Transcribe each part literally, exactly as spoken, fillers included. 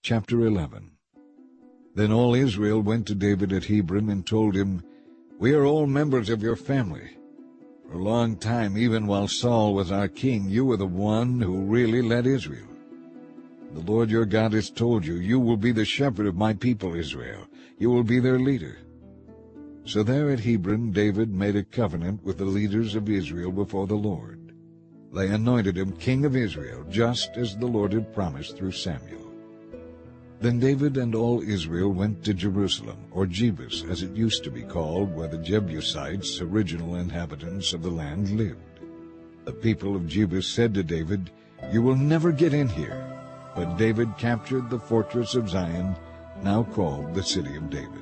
Chapter eleven. Then all Israel went to David at Hebron and told him, "We are all members of your family. For a long time, even while Saul was our king, you were the one who really led Israel. The Lord your God has told you, you will be the shepherd of my people Israel. You will be their leader." So there at Hebron David made a covenant with the leaders of Israel before the Lord. They anointed him king of Israel, just as the Lord had promised through Samuel. Then David and all Israel went to Jerusalem, or Jebus as it used to be called, where the Jebusites, original inhabitants of the land, lived. The people of Jebus said to David, "You will never get in here." But David captured the fortress of Zion, now called the City of David.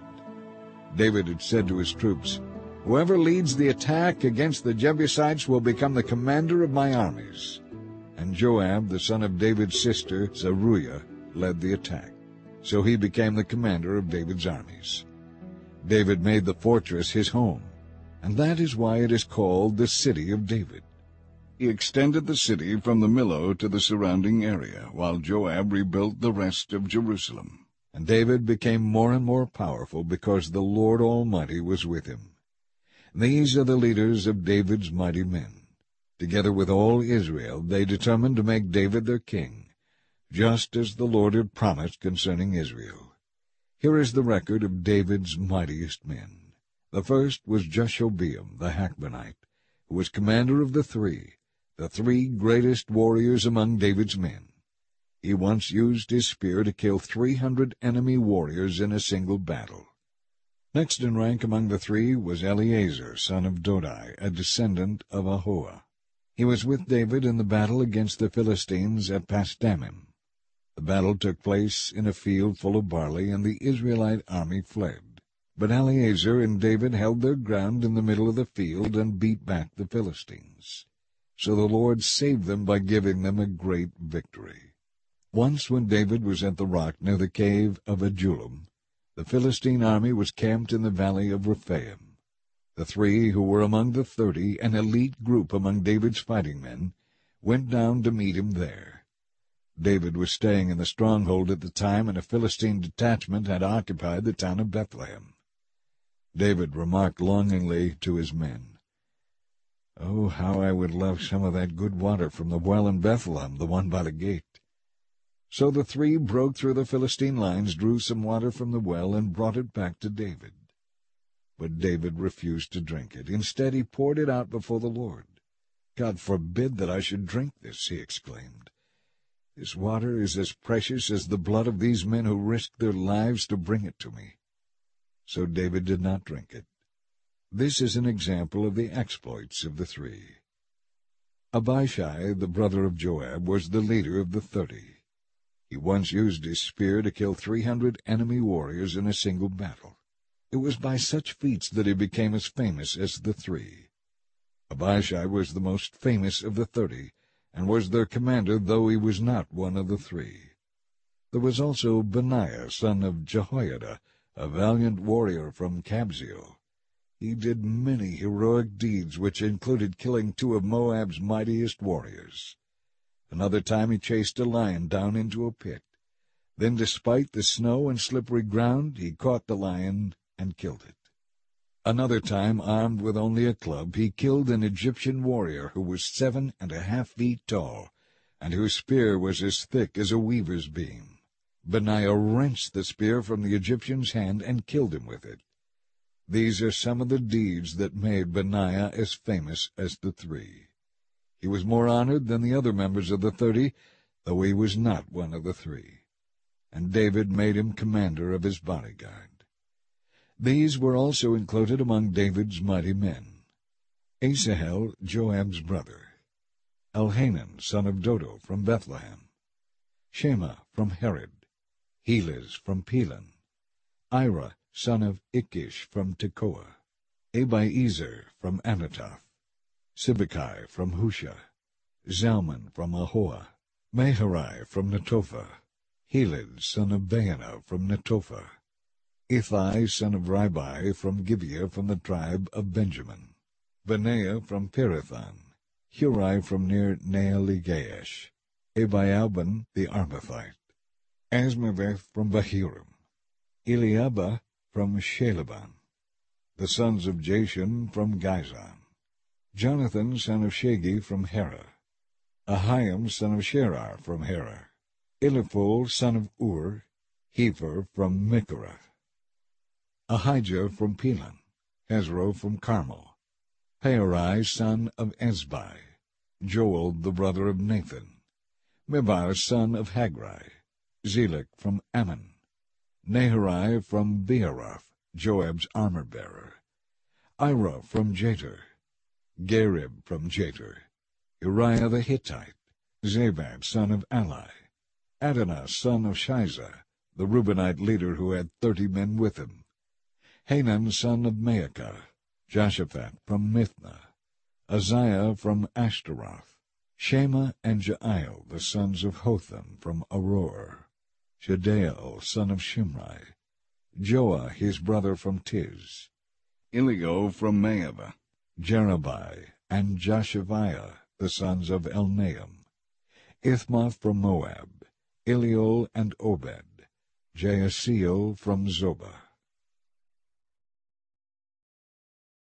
David had said to his troops, "Whoever leads the attack against the Jebusites will become the commander of my armies." And Joab, the son of David's sister, Zeruiah, led the attack. So he became the commander of David's armies. David made the fortress his home, and that is why it is called the City of David. He extended the city from the Millo to the surrounding area, while Joab rebuilt the rest of Jerusalem. And David became more and more powerful because the Lord Almighty was with him. These are the leaders of David's mighty men. Together with all Israel, they determined to make David their king, just as the Lord had promised concerning Israel. Here is the record of David's mightiest men. The first was Jashobeam the Hakmonite, who was commander of the three, the three greatest warriors among David's men. He once used his spear to kill three hundred enemy warriors in a single battle. Next in rank among the three was Eleazar, son of Dodai, a descendant of Ahoah. He was with David in the battle against the Philistines at Pasdammim. The battle took place in a field full of barley, and the Israelite army fled. But Eleazar and David held their ground in the middle of the field and beat back the Philistines. So the Lord saved them by giving them a great victory. Once when David was at the rock near the cave of Adullam, the Philistine army was camped in the valley of Rephaim. The three who were among the thirty, an elite group among David's fighting men, went down to meet him there. David was staying in the stronghold at the time, and a Philistine detachment had occupied the town of Bethlehem. David remarked longingly to his men, "Oh, how I would love some of that good water from the well in Bethlehem, the one by the gate." So the three broke through the Philistine lines, drew some water from the well, and brought it back to David. But David refused to drink it. Instead, he poured it out before the Lord. "God forbid that I should drink this," he exclaimed. "This water is as precious as the blood of these men who risked their lives to bring it to me." So David did not drink it. This is an example of the exploits of the three. Abishai, the brother of Joab, was the leader of the thirty. He once used his spear to kill three hundred enemy warriors in a single battle. It was by such feats that he became as famous as the three. Abishai was the most famous of the thirty, and was their commander, though he was not one of the three. There was also Benaiah, son of Jehoiada, a valiant warrior from Kabzeel. He did many heroic deeds, which included killing two of Moab's mightiest warriors. Another time he chased a lion down into a pit. Then, despite the snow and slippery ground, he caught the lion and killed it. Another time, armed with only a club, he killed an Egyptian warrior who was seven and a half feet tall, and whose spear was as thick as a weaver's beam. Benaiah wrenched the spear from the Egyptian's hand and killed him with it. These are some of the deeds that made Benaiah as famous as the three. He was more honored than the other members of the thirty, though he was not one of the three. And David made him commander of his bodyguard. These were also included among David's mighty men: Asahel, Joab's brother; Elhanan, son of Dodo, from Bethlehem; Shema, from Herod; Helez, from Pelon; Ira, son of Ikish, from Tekoa; Abiezer, from Anatoth; Sibbecai, from Husha; Zalman, from Ahoah; Maharai, from Netophah; Heled, son of Baanah, from Netophah; Ithai, son of Ribai, from Gibeah, from the tribe of Benjamin; Benaiah, from Pirathon; Hurai, from near Naaligaish; Abialban the Armathite; Asmaveth from Bahiram, Eliabah from Shalaban, the sons of Jashan from Gizon, Jonathan son of Shagi from Hera, Ahiam son of Sherar from Hera, Eliphol son of Ur, Hefer from Mikarath, Ahijah from Pelon, Hezro from Carmel, Peorai son of Ezbai, Joel the brother of Nathan, Mibar son of Hagri, Zelek from Ammon, Naharai from Beeroth, Joab's armor-bearer, Ira from Jater, Garib from Jater, Uriah the Hittite, Zabad son of Ali, Adonai son of Shiza, the Reubenite leader who had thirty men with him, Hanan son of Maacah, Joshaphat from Mithna, Uzziah from Ashtaroth, Shema and Jael the sons of Hotham from Aroer, Shadael son of Shimri, Joah his brother from Tiz, Elio from Maavah, Jerubai and Joshaviah the sons of Elnaam, Ithmoth from Moab, Eliol and Obed, Jaasiel from Zobah,